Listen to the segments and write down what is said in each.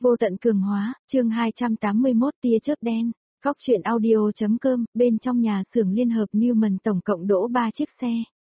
Vô tận cường hóa, chương 281 tia chớp đen. Góc truyện audio.com, bên trong nhà xưởng liên hợp Newman tổng cộng đỗ 3 chiếc xe.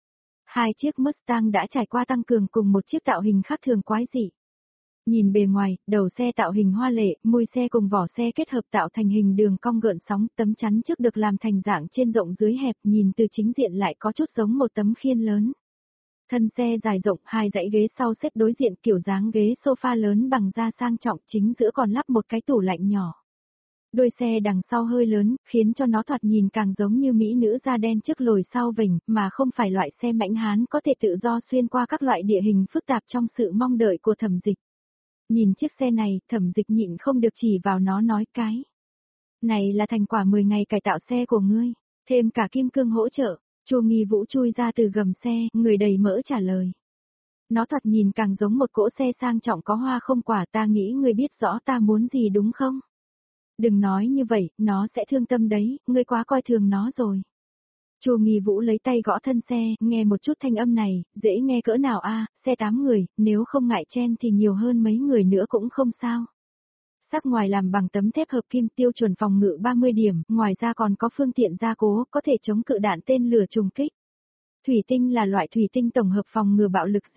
2 chiếc Mustang đã trải qua tăng cường cùng một chiếc tạo hình khác thường quái dị. Nhìn bề ngoài, đầu xe tạo hình hoa lệ, mui xe cùng vỏ xe kết hợp tạo thành hình đường cong gợn sóng, tấm chắn trước được làm thành dạng trên rộng dưới hẹp, nhìn từ chính diện lại có chút giống một tấm khiên lớn. Thân xe dài rộng, 2 dãy ghế sau xếp đối diện, kiểu dáng ghế sofa lớn bằng da sang trọng, chính giữa còn lắp một cái tủ lạnh nhỏ. Đuôi xe đằng sau hơi lớn, khiến cho nó thoạt nhìn càng giống như mỹ nữ da đen trước lồi sau vểnh, mà không phải loại xe mãnh hán có thể tự do xuyên qua các loại địa hình phức tạp trong sự mong đợi của Thẩm Dịch. Nhìn chiếc xe này, Thẩm Dịch nhịn không được chỉ vào nó nói cái. Này là thành quả 10 ngày cải tạo xe của ngươi, thêm cả kim cương hỗ trợ. Chu Nghi Vũ chui ra từ gầm xe, người đầy mỡ trả lời. Nó thoạt nhìn càng giống một cỗ xe sang trọng có hoa không quả, ta nghĩ ngươi biết rõ ta muốn gì đúng không? Đừng nói như vậy, nó sẽ thương tâm đấy, ngươi quá coi thường nó rồi. Chu Nghi Vũ lấy tay gõ thân xe, nghe một chút thanh âm này, dễ nghe cỡ nào a, xe 8 người, nếu không ngại chen thì nhiều hơn mấy người nữa cũng không sao. Sắc ngoài làm bằng tấm thép hợp kim tiêu chuẩn phòng ngự 30 điểm, ngoài ra còn có phương tiện gia cố, có thể chống cự đạn tên lửa trùng kích. Thủy tinh là loại thủy tinh tổng hợp phòng ngừa bạo lực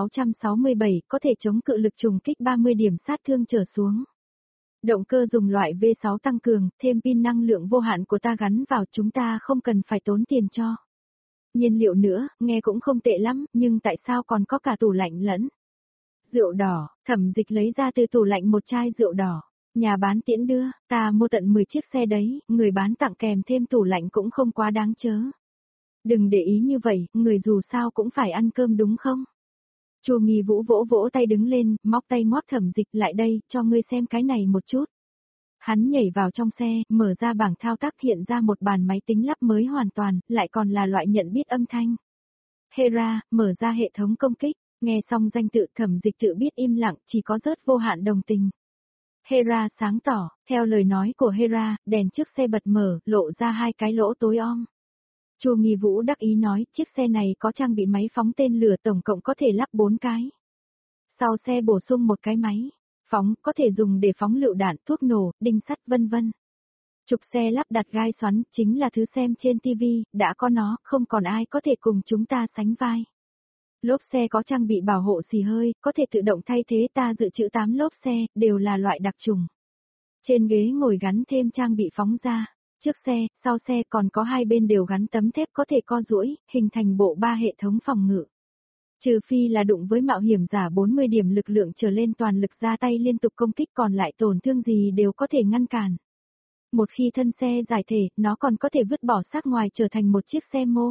GA667, có thể chống cự lực trùng kích 30 điểm sát thương trở xuống. Động cơ dùng loại V6 tăng cường, thêm pin năng lượng vô hạn của ta gắn vào, chúng ta không cần phải tốn tiền cho. Nhiên liệu nữa, nghe cũng không tệ lắm, nhưng tại sao còn có cả tủ lạnh lẫn? Rượu đỏ, Thẩm Dịch lấy ra từ tủ lạnh một chai rượu đỏ. Nhà bán tiễn đưa, ta mua tận 10 chiếc xe đấy, người bán tặng kèm thêm tủ lạnh cũng không quá đáng chớ. Đừng để ý như vậy, người dù sao cũng phải ăn cơm đúng không? Chu Nghi Vũ vỗ vỗ tay đứng lên, móc tay ngoắc Thẩm Dịch lại đây, cho ngươi xem cái này một chút. Hắn nhảy vào trong xe, mở ra bảng thao tác hiện ra một bàn máy tính lắp mới hoàn toàn, lại còn là loại nhận biết âm thanh. Hera, mở ra hệ thống công kích. Nghe xong danh tự Thẩm Dịch tự biết im lặng, chỉ có rớt vô hạn đồng tình. Hera sáng tỏ, theo lời nói của Hera, đèn trước xe bật mở, lộ ra 2 cái lỗ tối om. Chu Nghi Vũ đắc ý nói, chiếc xe này có trang bị máy phóng tên lửa tổng cộng có thể lắp 4 cái. Sau xe bổ sung một cái máy phóng, có thể dùng để phóng lựu đạn, thuốc nổ, đinh sắt vân vân. Trục xe lắp đặt gai xoắn, chính là thứ xem trên TV, đã có nó, không còn ai có thể cùng chúng ta sánh vai. Lốp xe có trang bị bảo hộ xì hơi, có thể tự động thay thế, ta dự trữ 8 lốp xe, đều là loại đặc trùng. Trên ghế ngồi gắn thêm trang bị phóng ra. Trước xe, sau xe còn có 2 bên đều gắn tấm thép có thể co duỗi, hình thành bộ 3 hệ thống phòng ngự. Trừ phi là đụng với mạo hiểm giả 40 điểm lực lượng trở lên toàn lực ra tay liên tục công kích, còn lại tổn thương gì đều có thể ngăn cản. Một khi thân xe giải thể, nó còn có thể vứt bỏ xác ngoài trở thành một chiếc xe mô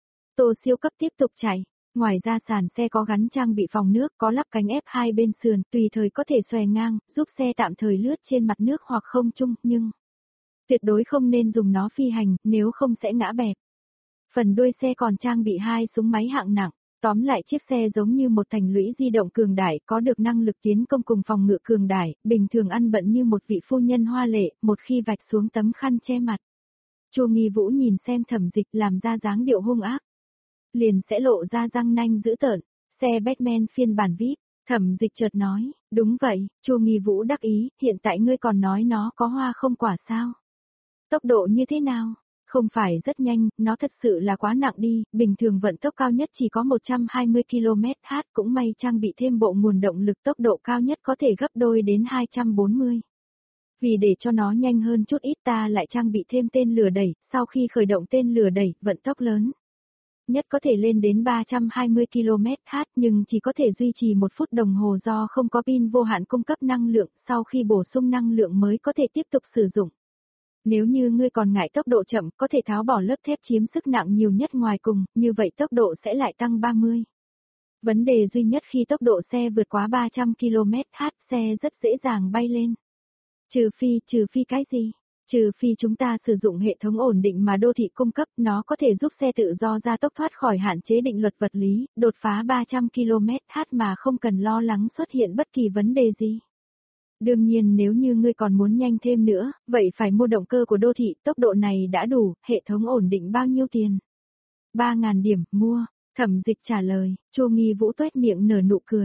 tô siêu cấp tiếp tục chạy. Ngoài ra sàn xe có gắn trang bị phòng nước, có lắp cánh ép 2 bên sườn, tùy thời có thể xòe ngang, giúp xe tạm thời lướt trên mặt nước hoặc không trung, nhưng tuyệt đối không nên dùng nó phi hành, nếu không sẽ ngã bẹp. Phần đuôi xe còn trang bị 2 súng máy hạng nặng, tóm lại chiếc xe giống như một thành lũy di động cường đại, có được năng lực tiến công cùng phòng ngự cường đại, bình thường ăn bận như một vị phu nhân hoa lệ, một khi vạch xuống tấm khăn che mặt. Chu Nghi Vũ nhìn xem Thẩm Dịch làm ra dáng điệu hung ác, liền sẽ lộ ra răng nanh dữ tợn. Xe Batman phiên bản VIP, Thẩm Dịch chợt nói, đúng vậy. Chu Nghi Vũ đắc ý, hiện tại ngươi còn nói nó có hoa không quả sao? Tốc độ như thế nào? Không phải rất nhanh, nó thật sự là quá nặng đi, bình thường vận tốc cao nhất chỉ có 120 km/h, cũng may trang bị thêm bộ nguồn động lực, tốc độ cao nhất có thể gấp đôi đến 240. Vì để cho nó nhanh hơn chút ít, ta lại trang bị thêm tên lửa đẩy, sau khi khởi động tên lửa đẩy, vận tốc lớn nhất có thể lên đến 320 km/h, nhưng chỉ có thể duy trì 1 phút đồng hồ do không có pin vô hạn cung cấp năng lượng, sau khi bổ sung năng lượng mới có thể tiếp tục sử dụng. Nếu như ngươi còn ngại tốc độ chậm, có thể tháo bỏ lớp thép chiếm sức nặng nhiều nhất ngoài cùng, như vậy tốc độ sẽ lại tăng 30. Vấn đề duy nhất khi tốc độ xe vượt quá 300 km/h, xe rất dễ dàng bay lên. Trừ phi cái gì? Trừ phi chúng ta sử dụng hệ thống ổn định mà đô thị cung cấp, nó có thể giúp xe tự do ra tốc thoát khỏi hạn chế định luật vật lý, đột phá 300 km/h mà không cần lo lắng xuất hiện bất kỳ vấn đề gì. Đương nhiên nếu như ngươi còn muốn nhanh thêm nữa, vậy phải mua động cơ của đô thị, tốc độ này đã đủ, hệ thống ổn định bao nhiêu tiền? 3.000 điểm, mua. Thẩm Dịch trả lời. Chu Nghi Vũ tuét miệng nở nụ cười.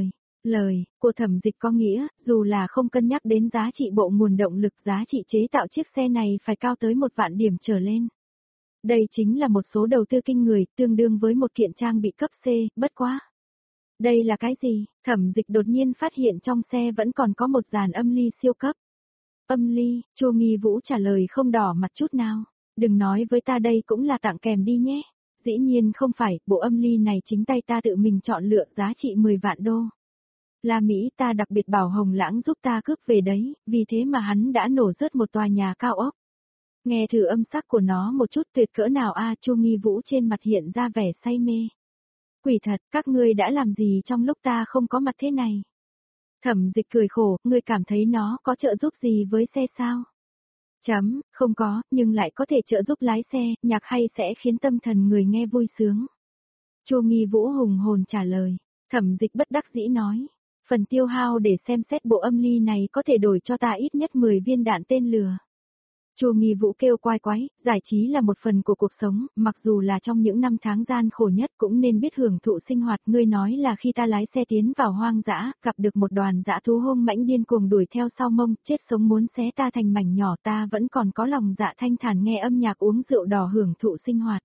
Lời của Thẩm Dịch có nghĩa, dù là không cân nhắc đến giá trị bộ nguồn động lực, giá trị chế tạo chiếc xe này phải cao tới 1 vạn điểm trở lên. Đây chính là một số đầu tư kinh người, tương đương với một kiện trang bị cấp C, bất quá. Đây là cái gì? Thẩm Dịch đột nhiên phát hiện trong xe vẫn còn có một dàn âm ly siêu cấp. Âm ly, Chu Nghi Vũ trả lời không đỏ mặt chút nào. Đừng nói với ta, đây cũng là tặng kèm đi nhé. Dĩ nhiên không phải, bộ âm ly này chính tay ta tự mình chọn lựa, giá trị 10 vạn đô. La Mỹ, ta đặc biệt bảo Hồng Lãng giúp ta cướp về đấy, vì thế mà hắn đã nổ rớt một tòa nhà cao ốc. Nghe thử âm sắc của nó một chút, tuyệt cỡ nào a? Chu Nghi Vũ trên mặt hiện ra vẻ say mê. Quỷ thật, các ngươi đã làm gì trong lúc ta không có mặt thế này? Thẩm Dịch cười khổ, ngươi cảm thấy nó có trợ giúp gì với xe sao? Không có, nhưng lại có thể trợ giúp lái xe, nhạc hay sẽ khiến tâm thần người nghe vui sướng. Chu Nghi Vũ hùng hồn trả lời. Thẩm Dịch bất đắc dĩ nói. Phần tiêu hao để xem xét bộ âm ly này có thể đổi cho ta ít nhất 10 viên đạn tên lửa. Chu Nghi Vũ kêu quái quái, giải trí là một phần của cuộc sống, mặc dù là trong những năm tháng gian khổ nhất cũng nên biết hưởng thụ sinh hoạt. Ngươi nói là khi ta lái xe tiến vào hoang dã, gặp được một đoàn dã thú hung mãnh điên cuồng đuổi theo sau mông, chết sống muốn xé ta thành mảnh nhỏ, ta vẫn còn có lòng dạ thanh thản nghe âm nhạc uống rượu đỏ hưởng thụ sinh hoạt.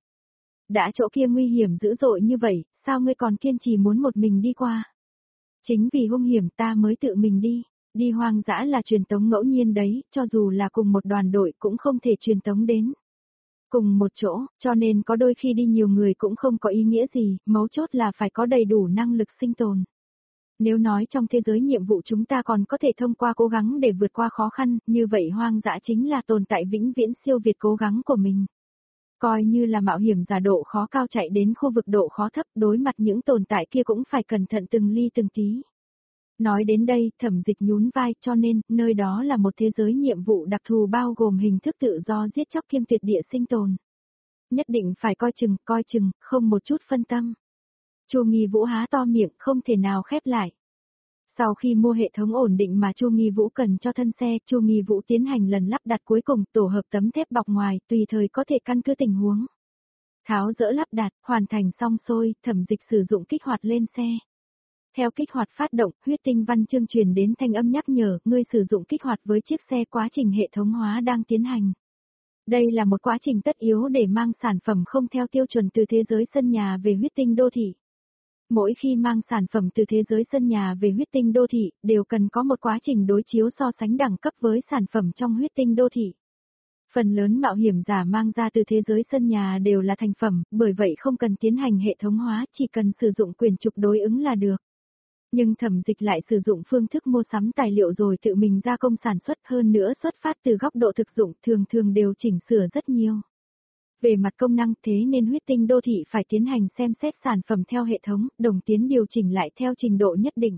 Đã chỗ kia nguy hiểm dữ dội như vậy, sao ngươi còn kiên trì muốn một mình đi qua? Chính vì hung hiểm ta mới tự mình đi. Đi hoang dã là truyền tống ngẫu nhiên đấy, cho dù là cùng một đoàn đội cũng không thể truyền tống đến cùng một chỗ, cho nên có đôi khi đi nhiều người cũng không có ý nghĩa gì, mấu chốt là phải có đầy đủ năng lực sinh tồn. Nếu nói trong thế giới nhiệm vụ chúng ta còn có thể thông qua cố gắng để vượt qua khó khăn, như vậy hoang dã chính là tồn tại vĩnh viễn siêu việt cố gắng của mình. Coi như là mạo hiểm giả độ khó cao chạy đến khu vực độ khó thấp, đối mặt những tồn tại kia cũng phải cẩn thận từng ly từng tí. Nói đến đây, Thẩm Dịch nhún vai, cho nên, nơi đó là một thế giới nhiệm vụ đặc thù bao gồm hình thức tự do giết chóc kiêm tuyệt địa sinh tồn. Nhất định phải coi chừng, không một chút phân tâm. Chu Nghi Vũ há to miệng, không thể nào khép lại. Sau khi mua hệ thống ổn định mà Chu Nghi Vũ cần cho thân xe, Chu Nghi Vũ tiến hành lần lắp đặt cuối cùng, tổ hợp tấm thép bọc ngoài, tùy thời có thể căn cứ tình huống. Tháo dỡ lắp đặt, hoàn thành xong xuôi, Thẩm Dịch sử dụng kích hoạt lên xe. Theo kích hoạt phát động, huyết tinh văn chương truyền đến thanh âm nhắc nhở, ngươi sử dụng kích hoạt với chiếc xe, quá trình hệ thống hóa đang tiến hành. Đây là một quá trình tất yếu để mang sản phẩm không theo tiêu chuẩn từ thế giới sân nhà về huyết tinh đô thị. Mỗi khi mang sản phẩm từ thế giới sân nhà về huyết tinh đô thị, đều cần có một quá trình đối chiếu so sánh đẳng cấp với sản phẩm trong huyết tinh đô thị. Phần lớn mạo hiểm giả mang ra từ thế giới sân nhà đều là thành phẩm, bởi vậy không cần tiến hành hệ thống hóa, chỉ cần sử dụng quyền trục đối ứng là được. Nhưng Thẩm Dịch lại sử dụng phương thức mua sắm tài liệu rồi tự mình gia công sản xuất, hơn nữa xuất phát từ góc độ thực dụng, thường đều chỉnh sửa rất nhiều. Về mặt công năng, thế nên huyết tinh đô thị phải tiến hành xem xét sản phẩm theo hệ thống, đồng tiến điều chỉnh lại theo trình độ nhất định.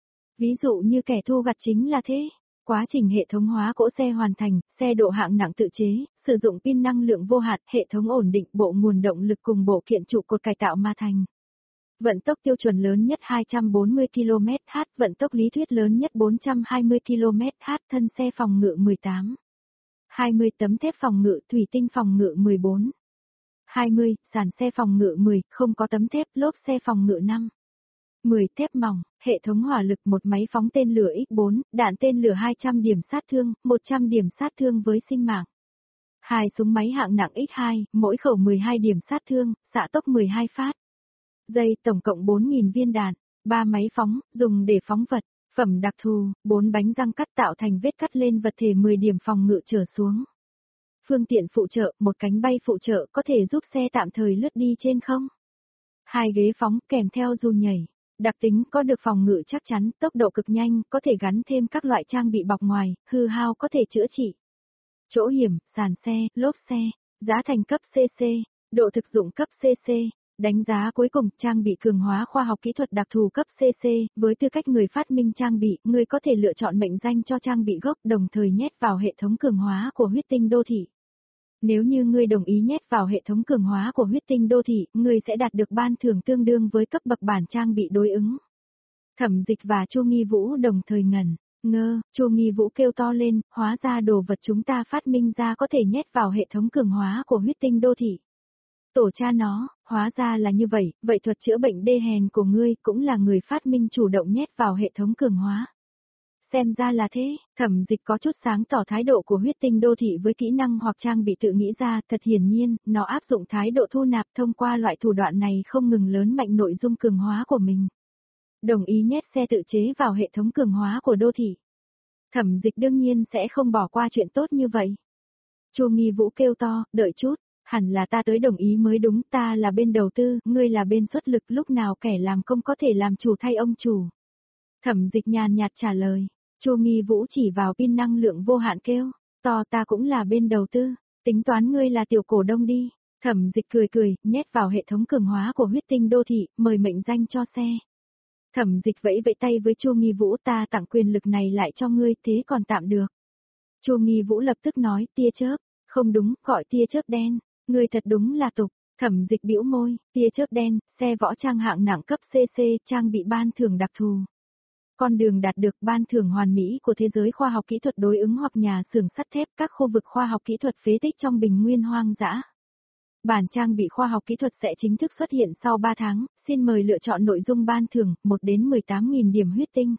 Ví dụ như kẻ thu gặt chính là thế. Quá trình hệ thống hóa cỗ xe hoàn thành, xe độ hạng nặng tự chế, sử dụng pin năng lượng vô hạn, hệ thống ổn định, bộ nguồn động lực cùng bộ kiện trụ cột cải tạo mà thành. Vận tốc tiêu chuẩn lớn nhất 240 km/h, vận tốc lý thuyết lớn nhất 420 km/h, thân xe phòng ngự 18. 20 tấm thép phòng ngự, thủy tinh phòng ngự 14. 20, sàn xe phòng ngự 10, không có tấm thép, lốp xe phòng ngự 5. 10 thép mỏng, hệ thống hỏa lực, một máy phóng tên lửa X4, đạn tên lửa 200 điểm sát thương, 100 điểm sát thương với sinh mạng. 2 súng máy hạng nặng X2, mỗi khẩu 12 điểm sát thương, xạ tốc 12 phát. Dây tổng cộng 4.000 viên đạn, 3 máy phóng, dùng để phóng vật, phẩm đặc thù, 4 bánh răng cắt tạo thành vết cắt lên vật thể 10 điểm phòng ngự trở xuống. Phương tiện phụ trợ, một cánh bay phụ trợ có thể giúp xe tạm thời lướt đi trên không. 2 ghế phóng kèm theo dù nhảy, đặc tính có được phòng ngự chắc chắn, tốc độ cực nhanh, có thể gắn thêm các loại trang bị bọc ngoài, hư hao có thể chữa trị. Chỗ hiểm, sàn xe, lốp xe, giá thành cấp CC, độ thực dụng cấp CC. Đánh giá cuối cùng, trang bị cường hóa khoa học kỹ thuật đặc thù cấp CC, với tư cách người phát minh trang bị, người có thể lựa chọn mệnh danh cho trang bị gốc, đồng thời nhét vào hệ thống cường hóa của huyết tinh đô thị. Nếu như ngươi đồng ý nhét vào hệ thống cường hóa của huyết tinh đô thị, ngươi sẽ đạt được ban thưởng tương đương với cấp bậc bản trang bị đối ứng. Thẩm Dịch và Chu Nghi Vũ đồng thời ngẩn ngơ, Chu Nghi Vũ kêu to lên, hóa ra đồ vật chúng ta phát minh ra có thể nhét vào hệ thống cường hóa của huyết tinh đô thị. Tổ cha nó, hóa ra là như vậy, vậy thuật chữa bệnh đê hèn của ngươi cũng là người phát minh chủ động nhét vào hệ thống cường hóa. Xem ra là thế, Thẩm Dịch có chút sáng tỏ thái độ của huyết tinh đô thị với kỹ năng hoặc trang bị tự nghĩ ra, thật hiển nhiên, nó áp dụng thái độ thu nạp thông qua loại thủ đoạn này không ngừng lớn mạnh nội dung cường hóa của mình. Đồng ý nhét xe tự chế vào hệ thống cường hóa của đô thị. Thẩm Dịch đương nhiên sẽ không bỏ qua chuyện tốt như vậy. Chu Nghi Vũ kêu to, đợi chút, hẳn là ta tới đồng ý mới đúng, ta là bên đầu tư, ngươi là bên xuất lực, lúc nào kẻ làm công có thể làm chủ thay ông chủ. Thẩm Dịch nhàn nhạt trả lời. Chu Nghi Vũ chỉ vào pin năng lượng vô hạn kêu, to ta cũng là bên đầu tư, tính toán ngươi là tiểu cổ đông đi. Thẩm Dịch cười cười, nhét vào hệ thống cường hóa của huyết tinh đô thị, mời mệnh danh cho xe. Thẩm Dịch vẫy vẫy tay với Chu Nghi Vũ, ta tặng quyền lực này lại cho ngươi, thế còn tạm được. Chu Nghi Vũ lập tức nói, tia chớp, không đúng, gọi tia chớp đen, ngươi thật đúng là tục. Thẩm Dịch bĩu môi, tia chớp đen, xe võ trang hạng nặng cấp CC, trang bị ban thưởng đặc thù. Con đường đạt được ban thưởng hoàn mỹ của thế giới khoa học kỹ thuật đối ứng hoặc nhà xưởng sắt thép, các khu vực khoa học kỹ thuật phế tích trong bình nguyên hoang dã. Bản trang bị khoa học kỹ thuật sẽ chính thức xuất hiện sau 3 tháng, xin mời lựa chọn nội dung ban thưởng, 1 đến 18.000 điểm huyết tinh.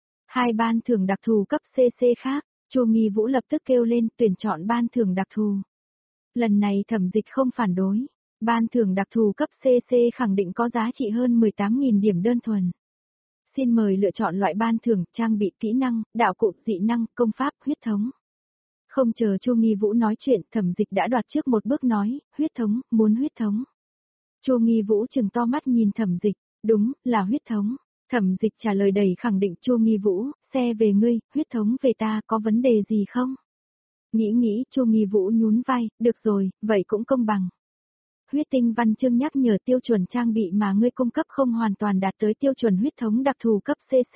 2 ban thưởng đặc thù cấp CC khác, Chu Nghi Vũ lập tức kêu lên tuyển chọn ban thưởng đặc thù. Lần này Thẩm Dịch không phản đối, ban thưởng đặc thù cấp CC khẳng định có giá trị hơn 18.000 điểm đơn thuần. Xin mời lựa chọn loại ban thưởng, trang bị, kỹ năng, đạo cụ, dị năng, công pháp, huyết thống. Không chờ Chu Nghi Vũ nói chuyện, Thẩm Dịch đã đoạt trước một bước nói, huyết thống, muốn huyết thống. Chu Nghi Vũ trừng to mắt nhìn Thẩm Dịch, đúng, là huyết thống. Thẩm Dịch trả lời đầy khẳng định, Chu Nghi Vũ, xe về ngươi, huyết thống về ta, có vấn đề gì không? Nghĩ, Chu Nghi Vũ nhún vai, được rồi, vậy cũng công bằng. Huyết tinh văn chương nhắc nhở tiêu chuẩn trang bị mà ngươi cung cấp không hoàn toàn đạt tới tiêu chuẩn huyết thống đặc thù cấp CC.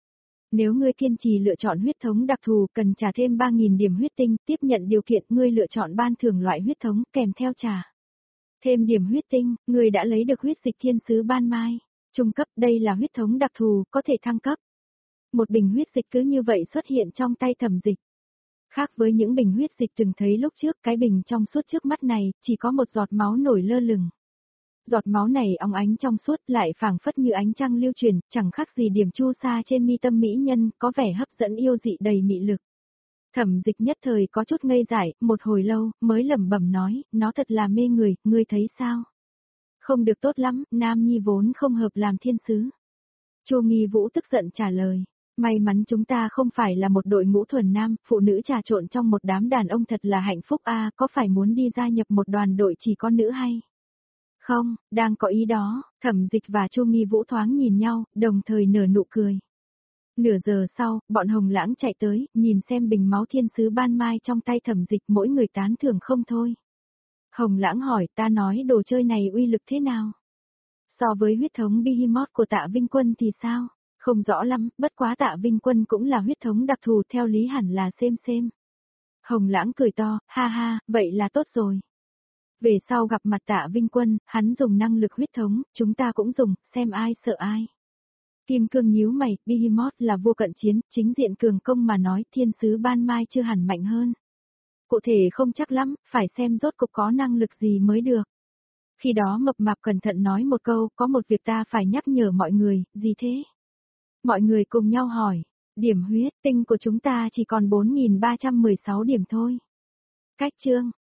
Nếu ngươi kiên trì lựa chọn huyết thống đặc thù cần trả thêm 3.000 điểm huyết tinh, tiếp nhận điều kiện ngươi lựa chọn ban thưởng loại huyết thống kèm theo trả. Thêm điểm huyết tinh, ngươi đã lấy được huyết dịch thiên sứ ban mai. Trung cấp, đây là huyết thống đặc thù, có thể thăng cấp. Một bình huyết dịch cứ như vậy xuất hiện trong tay Thẩm Dịch. Khác với những bình huyết dịch từng thấy lúc trước, cái bình trong suốt trước mắt này, chỉ có một giọt máu nổi lơ lửng. Giọt máu này óng ánh trong suốt lại phảng phất như ánh trăng lưu truyền, chẳng khác gì điểm chu sa trên mi tâm mỹ nhân, có vẻ hấp dẫn yêu dị đầy mị lực. Thẩm Dịch nhất thời có chút ngây dại, một hồi lâu, mới lẩm bẩm nói, nó thật là mê người, ngươi thấy sao? Không được tốt lắm, nam nhi vốn không hợp làm thiên sứ. Chu Nghi Vũ tức giận trả lời. May mắn chúng ta không phải là một đội ngũ thuần nam, phụ nữ trà trộn trong một đám đàn ông thật là hạnh phúc a, có phải muốn đi gia nhập một đoàn đội chỉ có nữ hay? Không, đang có ý đó, Thẩm Dịch và Chu Nghi Vũ thoáng nhìn nhau, đồng thời nở nụ cười. Nửa giờ sau, bọn Hồng Lãng chạy tới, nhìn xem bình máu thiên sứ ban mai trong tay Thẩm Dịch, mỗi người tán thưởng không thôi. Hồng Lãng hỏi, ta nói đồ chơi này uy lực thế nào? So với huyết thống Behemoth của Tạ Vinh Quân thì sao? Không rõ lắm, bất quá Tạ Vinh Quân cũng là huyết thống đặc thù, theo lý hẳn là xem. Hồng Lãng cười to, ha ha, vậy là tốt rồi. Về sau gặp mặt Tạ Vinh Quân, hắn dùng năng lực huyết thống, chúng ta cũng dùng, xem ai sợ ai. Kim Cương nhíu mày, Behemoth là vua cận chiến, chính diện cường công mà nói, thiên sứ ban mai chưa hẳn mạnh hơn. Cụ thể không chắc lắm, phải xem rốt cục có năng lực gì mới được. Khi đó Mập Mạp cẩn thận nói một câu, có một việc ta phải nhắc nhở mọi người, gì thế? Mọi người cùng nhau hỏi, điểm huyết tinh của chúng ta chỉ còn 4.316 điểm thôi. Cách chương